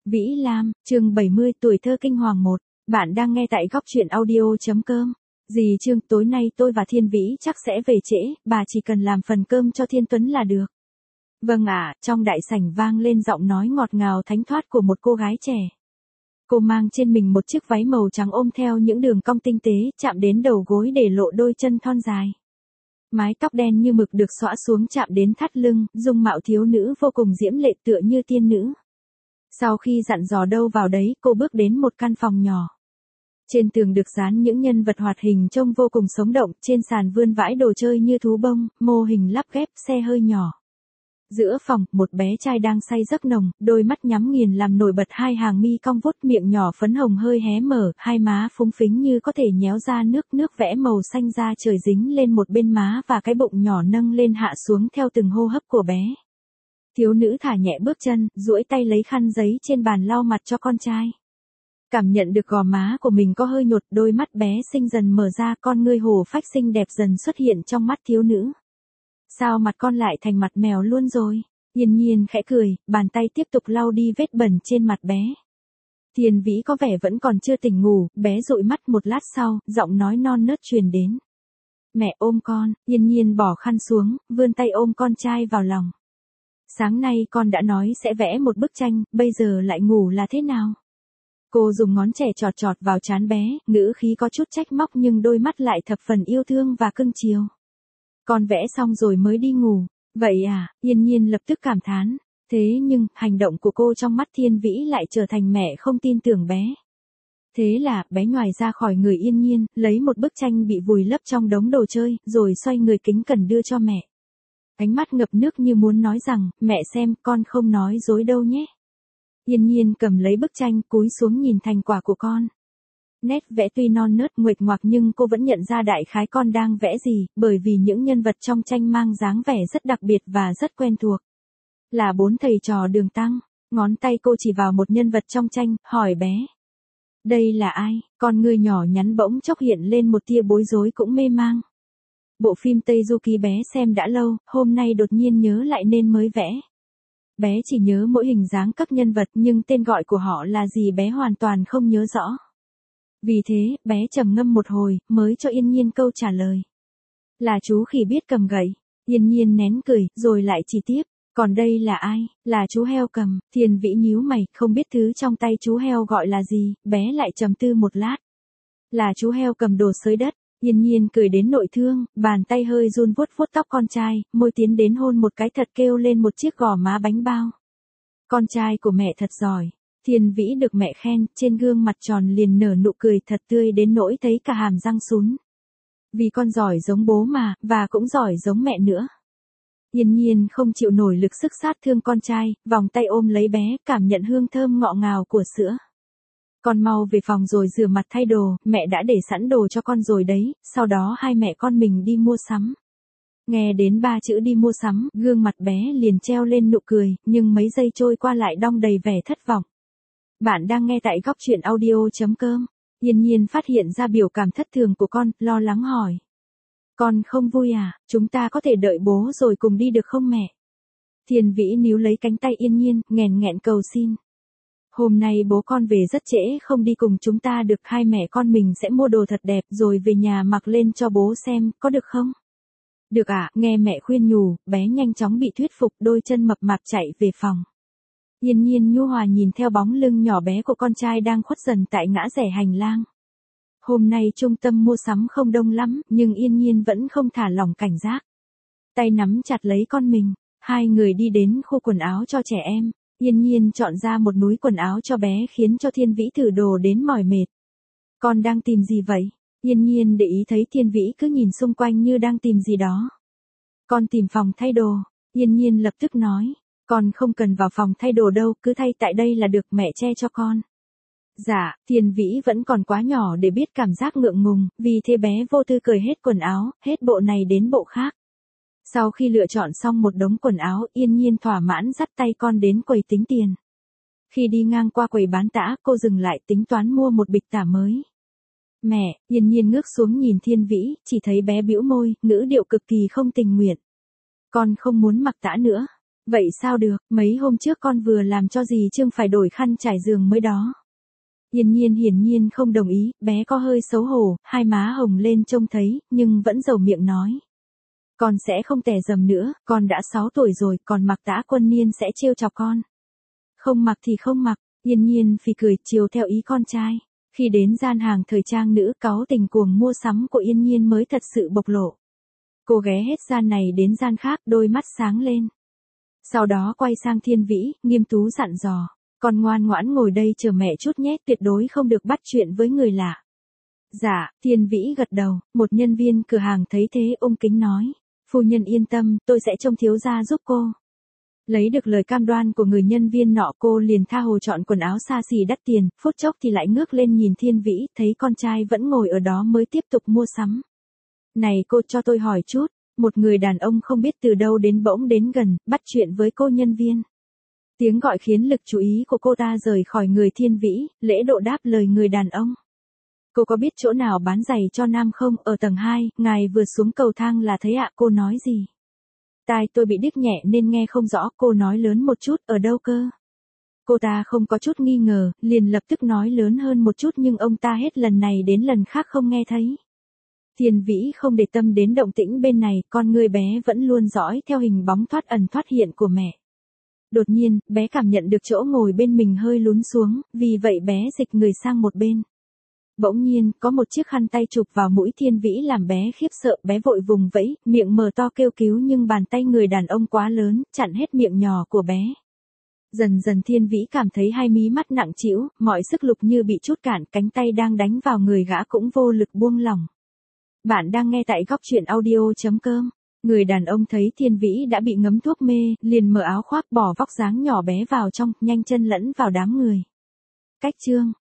Vĩ Lam, chương 70 tuổi thơ kinh hoàng 1. Bạn đang nghe tại góc truyện audio.com. Dì Trương, tối nay tôi và Thiên Vĩ chắc sẽ về trễ, bà chỉ cần làm phần cơm cho Thiên Tuấn là được. Vâng ạ, trong đại sảnh vang lên giọng nói ngọt ngào thánh thoát của một cô gái trẻ. Cô mang trên mình một chiếc váy màu trắng ôm theo những đường cong tinh tế, chạm đến đầu gối để lộ đôi chân thon dài. Mái tóc đen như mực được xõa xuống chạm đến thắt lưng, dung mạo thiếu nữ vô cùng diễm lệ tựa như tiên nữ. Sau khi dặn dò đâu vào đấy, cô bước đến một căn phòng nhỏ. Trên tường được dán những nhân vật hoạt hình trông vô cùng sống động, trên sàn vươn vãi đồ chơi như thú bông, mô hình lắp ghép, xe hơi nhỏ. Giữa phòng, một bé trai đang say giấc nồng, đôi mắt nhắm nghiền làm nổi bật hai hàng mi cong vút, miệng nhỏ phấn hồng hơi hé mở, hai má phúng phính như có thể nhéo ra nước vẽ màu xanh da trời dính lên một bên má và cái bụng nhỏ nâng lên hạ xuống theo từng hô hấp của bé. Thiếu nữ thả nhẹ bước chân, duỗi tay lấy khăn giấy trên bàn lau mặt cho con trai. Cảm nhận được gò má của mình có hơi nhột, đôi mắt bé xinh dần mở ra, con ngươi hồ phách xinh đẹp dần xuất hiện trong mắt thiếu nữ. Sao mặt con lại thành mặt mèo luôn rồi? Yên Nhiên khẽ cười, bàn tay tiếp tục lau đi vết bẩn trên mặt bé. Thiên Vĩ có vẻ vẫn còn chưa tỉnh ngủ, bé dụi mắt một lát sau, giọng nói non nớt truyền đến. Mẹ ôm con. Yên Nhiên bỏ khăn xuống, vươn tay ôm con trai vào lòng. Sáng nay con đã nói sẽ vẽ một bức tranh, bây giờ lại ngủ là thế nào? Cô dùng ngón trỏ chọt chọt vào trán bé, ngữ khí có chút trách móc nhưng đôi mắt lại thập phần yêu thương và cưng chiều. Con vẽ xong rồi mới đi ngủ. Vậy à? Yên Nhiên lập tức cảm thán. Thế nhưng, hành động của cô trong mắt Thiên Vĩ lại trở thành mẹ không tin tưởng bé. Thế là, bé nhoài ra khỏi người Yên Nhiên, lấy một bức tranh bị vùi lấp trong đống đồ chơi, rồi xoay người kính cẩn đưa cho mẹ. Ánh mắt ngập nước như muốn nói rằng, mẹ xem, con không nói dối đâu nhé. Yên Nhiên cầm lấy bức tranh, cúi xuống nhìn thành quả của con. Nét vẽ tuy non nớt nguệch ngoạc nhưng cô vẫn nhận ra đại khái con đang vẽ gì, bởi vì những nhân vật trong tranh mang dáng vẻ rất đặc biệt và rất quen thuộc. Là 4 thầy trò Đường Tăng. Ngón tay cô chỉ vào một nhân vật trong tranh, hỏi bé. Đây là ai? Con người nhỏ nhắn bỗng chốc hiện lên một tia bối rối cũng mê mang. Bộ phim Tây Du Ký bé xem đã lâu, hôm nay đột nhiên nhớ lại nên mới vẽ. Bé chỉ nhớ mỗi hình dáng các nhân vật nhưng tên gọi của họ là gì bé hoàn toàn không nhớ rõ. Vì thế, bé trầm ngâm một hồi, mới cho Yên Nhiên câu trả lời. Là chú khỉ biết cầm gậy. Yên Nhiên nén cười, rồi lại chỉ tiếp. Còn đây là ai? Là chú heo cầm. Thiên Vĩ nhíu mày, không biết thứ trong tay chú heo gọi là gì, bé lại trầm tư một lát. Là chú heo cầm đồ xới đất. Yên Nhiên cười đến nội thương, bàn tay hơi run vuốt vuốt tóc con trai, môi tiến đến hôn một cái thật kêu lên một chiếc gò má bánh bao. Con trai của mẹ thật giỏi. Thiên Vĩ được mẹ khen, trên gương mặt tròn liền nở nụ cười thật tươi đến nỗi thấy cả hàm răng sún. Vì con giỏi giống bố mà, và cũng giỏi giống mẹ nữa. Yên Nhiên không chịu nổi lực sức sát thương con trai, vòng tay ôm lấy bé, cảm nhận hương thơm ngọt ngào của sữa. Con mau về phòng rồi rửa mặt thay đồ, mẹ đã để sẵn đồ cho con rồi đấy, sau đó hai mẹ con mình đi mua sắm. Nghe đến 3 chữ đi mua sắm, gương mặt bé liền treo lên nụ cười, nhưng mấy giây trôi qua lại đong đầy vẻ thất vọng. Bạn đang nghe tại góc truyện audio.com. Yên Nhiên phát hiện ra biểu cảm thất thường của con, lo lắng hỏi. Con không vui à, chúng ta có thể đợi bố rồi cùng đi được không mẹ? Thiên Vĩ níu lấy cánh tay Yên Nhiên, nghẹn cầu xin. Hôm nay bố con về rất trễ không đi cùng chúng ta được, hai mẹ con mình sẽ mua đồ thật đẹp rồi về nhà mặc lên cho bố xem, có được không? Được ạ, nghe mẹ khuyên nhủ, bé nhanh chóng bị thuyết phục, đôi chân mập mạp chạy về phòng. Yên Nhiên nhu hòa nhìn theo bóng lưng nhỏ bé của con trai đang khuất dần tại ngã rẽ hành lang. Hôm nay trung tâm mua sắm không đông lắm, nhưng Yên Nhiên vẫn không thả lỏng cảnh giác. Tay nắm chặt lấy con mình, hai người đi đến khu quần áo cho trẻ em. Yên Nhiên chọn ra một núi quần áo cho bé khiến cho Thiên Vĩ thử đồ đến mỏi mệt. Con đang tìm gì vậy? Yên Nhiên để ý thấy Thiên Vĩ cứ nhìn xung quanh như đang tìm gì đó. Con tìm phòng thay đồ. Yên Nhiên lập tức nói. Con không cần vào phòng thay đồ đâu, cứ thay tại đây là được, mẹ che cho con. Dạ, Thiên Vĩ vẫn còn quá nhỏ để biết cảm giác ngượng ngùng, vì thế bé vô tư cởi hết quần áo, hết bộ này đến bộ khác. Sau khi lựa chọn xong một đống quần áo, Yên Nhiên thỏa mãn dắt tay con đến quầy tính tiền. Khi đi ngang qua quầy bán tã, cô dừng lại tính toán mua một bịch tả mới. Mẹ, Yên Nhiên ngước xuống nhìn Thiên Vĩ, chỉ thấy bé bĩu môi, ngữ điệu cực kỳ không tình nguyện. Con không muốn mặc tã nữa. Vậy sao được, mấy hôm trước con vừa làm cho dì Trương phải đổi khăn trải giường mới đó. Yên Nhiên hiển nhiên không đồng ý, bé có hơi xấu hổ, hai má hồng lên trông thấy, nhưng vẫn dầu miệng nói. Con sẽ không tè dầm nữa, con đã 6 tuổi rồi, còn mặc tã quân niên sẽ trêu chọc con. Không mặc thì không mặc, Yên Nhiên phì cười, chiều theo ý con trai. Khi đến gian hàng thời trang nữ, cáu tình cuồng mua sắm của Yên Nhiên mới thật sự bộc lộ. Cô ghé hết gian này đến gian khác, đôi mắt sáng lên. Sau đó quay sang Thiên Vĩ, nghiêm tú dặn dò. Con ngoan ngoãn ngồi đây chờ mẹ chút nhé, tuyệt đối không được bắt chuyện với người lạ. Dạ, Thiên Vĩ gật đầu, một nhân viên cửa hàng thấy thế ôm kính nói. Phu nhân yên tâm, tôi sẽ trông thiếu gia giúp cô. Lấy được lời cam đoan của người nhân viên nọ, cô liền tha hồ chọn quần áo xa xỉ đắt tiền, phút chốc thì lại ngước lên nhìn Thiên Vĩ, thấy con trai vẫn ngồi ở đó mới tiếp tục mua sắm. Này cô, cho tôi hỏi chút, một người đàn ông không biết từ đâu đến bỗng đến gần, bắt chuyện với cô nhân viên. Tiếng gọi khiến lực chú ý của cô ta rời khỏi người Thiên Vĩ, lễ độ đáp lời người đàn ông. Cô có biết chỗ nào bán giày cho nam không? Ở tầng 2, ngài vừa xuống cầu thang là thấy ạ. Cô nói gì? Tai tôi bị điếc nhẹ nên nghe không rõ, cô nói lớn một chút, ở đâu cơ? Cô ta không có chút nghi ngờ, liền lập tức nói lớn hơn một chút, nhưng ông ta hết lần này đến lần khác không nghe thấy. Thiên Vĩ không để tâm đến động tĩnh bên này, con người bé vẫn luôn dõi theo hình bóng thoát ẩn thoát hiện của mẹ. Đột nhiên, bé cảm nhận được chỗ ngồi bên mình hơi lún xuống, vì vậy bé dịch người sang một bên. Bỗng nhiên, có một chiếc khăn tay chụp vào mũi Thiên Vĩ làm bé khiếp sợ, bé vội vùng vẫy, miệng mở to kêu cứu nhưng bàn tay người đàn ông quá lớn, chặn hết miệng nhỏ của bé. Dần dần Thiên Vĩ cảm thấy hai mí mắt nặng trĩu, mọi sức lực như bị trút cạn, cánh tay đang đánh vào người gã cũng vô lực buông lỏng. Bạn đang nghe tại góc truyện audio.com. Người đàn ông thấy Thiên Vĩ đã bị ngấm thuốc mê, liền mở áo khoác bỏ vóc dáng nhỏ bé vào trong, nhanh chân lẫn vào đám người. Cách chương